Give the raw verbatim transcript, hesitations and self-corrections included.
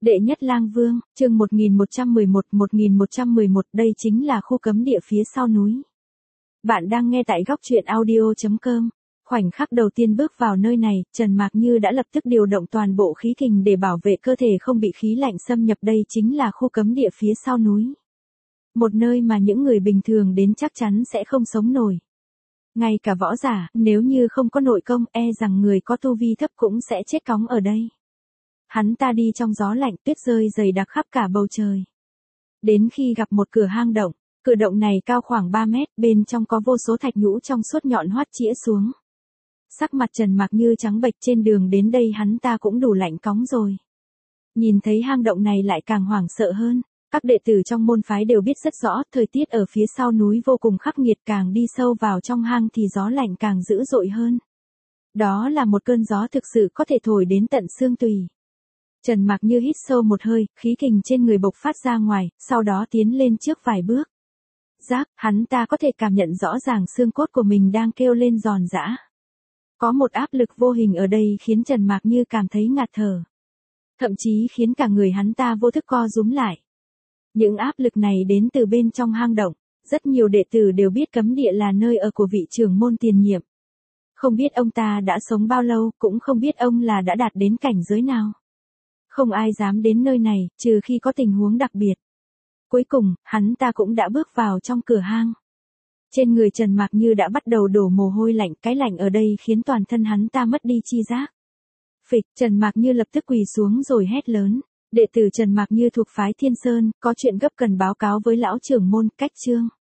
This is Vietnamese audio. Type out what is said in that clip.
Đệ nhất lang vương, chương một nghìn một trăm mười một một nghìn một trăm mười một, đây chính là khu cấm địa phía sau núi. Bạn đang nghe tại góc truyện audio chấm com. Khoảnh khắc đầu tiên bước vào nơi này, Trần Mạc Như đã lập tức điều động toàn bộ khí kình để bảo vệ cơ thể không bị khí lạnh xâm nhập. Đây chính là khu cấm địa phía sau núi. Một nơi mà những người bình thường đến chắc chắn sẽ không sống nổi. Ngay cả võ giả, nếu như không có nội công, e rằng người có tu vi thấp cũng sẽ chết cóng ở đây. Hắn ta đi trong gió lạnh, tuyết rơi dày đặc khắp cả bầu trời. Đến khi gặp một cửa hang động, cửa động này cao khoảng ba mét, bên trong có vô số thạch nhũ trong suốt nhọn hoắt chĩa xuống. Sắc mặt Trần Mạc Như trắng bệch, trên đường đến đây hắn ta cũng đủ lạnh cóng rồi. Nhìn thấy hang động này lại càng hoảng sợ hơn. Các đệ tử trong môn phái đều biết rất rõ, thời tiết ở phía sau núi vô cùng khắc nghiệt, càng đi sâu vào trong hang thì gió lạnh càng dữ dội hơn. Đó là một cơn gió thực sự có thể thổi đến tận xương tủy. Trần Mạc Như hít sâu một hơi, khí kình trên người bộc phát ra ngoài, sau đó tiến lên trước vài bước. Rác, hắn ta có thể cảm nhận rõ ràng xương cốt của mình đang kêu lên giòn giã. Có một áp lực vô hình ở đây khiến Trần Mạc Như cảm thấy ngạt thở. Thậm chí khiến cả người hắn ta vô thức co rúm lại. Những áp lực này đến từ bên trong hang động. Rất nhiều đệ tử đều biết cấm địa là nơi ở của vị trưởng môn tiền nhiệm. Không biết ông ta đã sống bao lâu, cũng không biết ông là đã đạt đến cảnh giới nào. Không ai dám đến nơi này, trừ khi có tình huống đặc biệt. Cuối cùng, hắn ta cũng đã bước vào trong cửa hang. Trên người Trần Mạc Như đã bắt đầu đổ mồ hôi lạnh, cái lạnh ở đây khiến toàn thân hắn ta mất đi chi giác. Phịch, Trần Mạc Như lập tức quỳ xuống rồi hét lớn. Đệ tử Trần Mạc Như thuộc phái Thiên Sơn, có chuyện gấp cần báo cáo với lão trưởng môn, cách chương.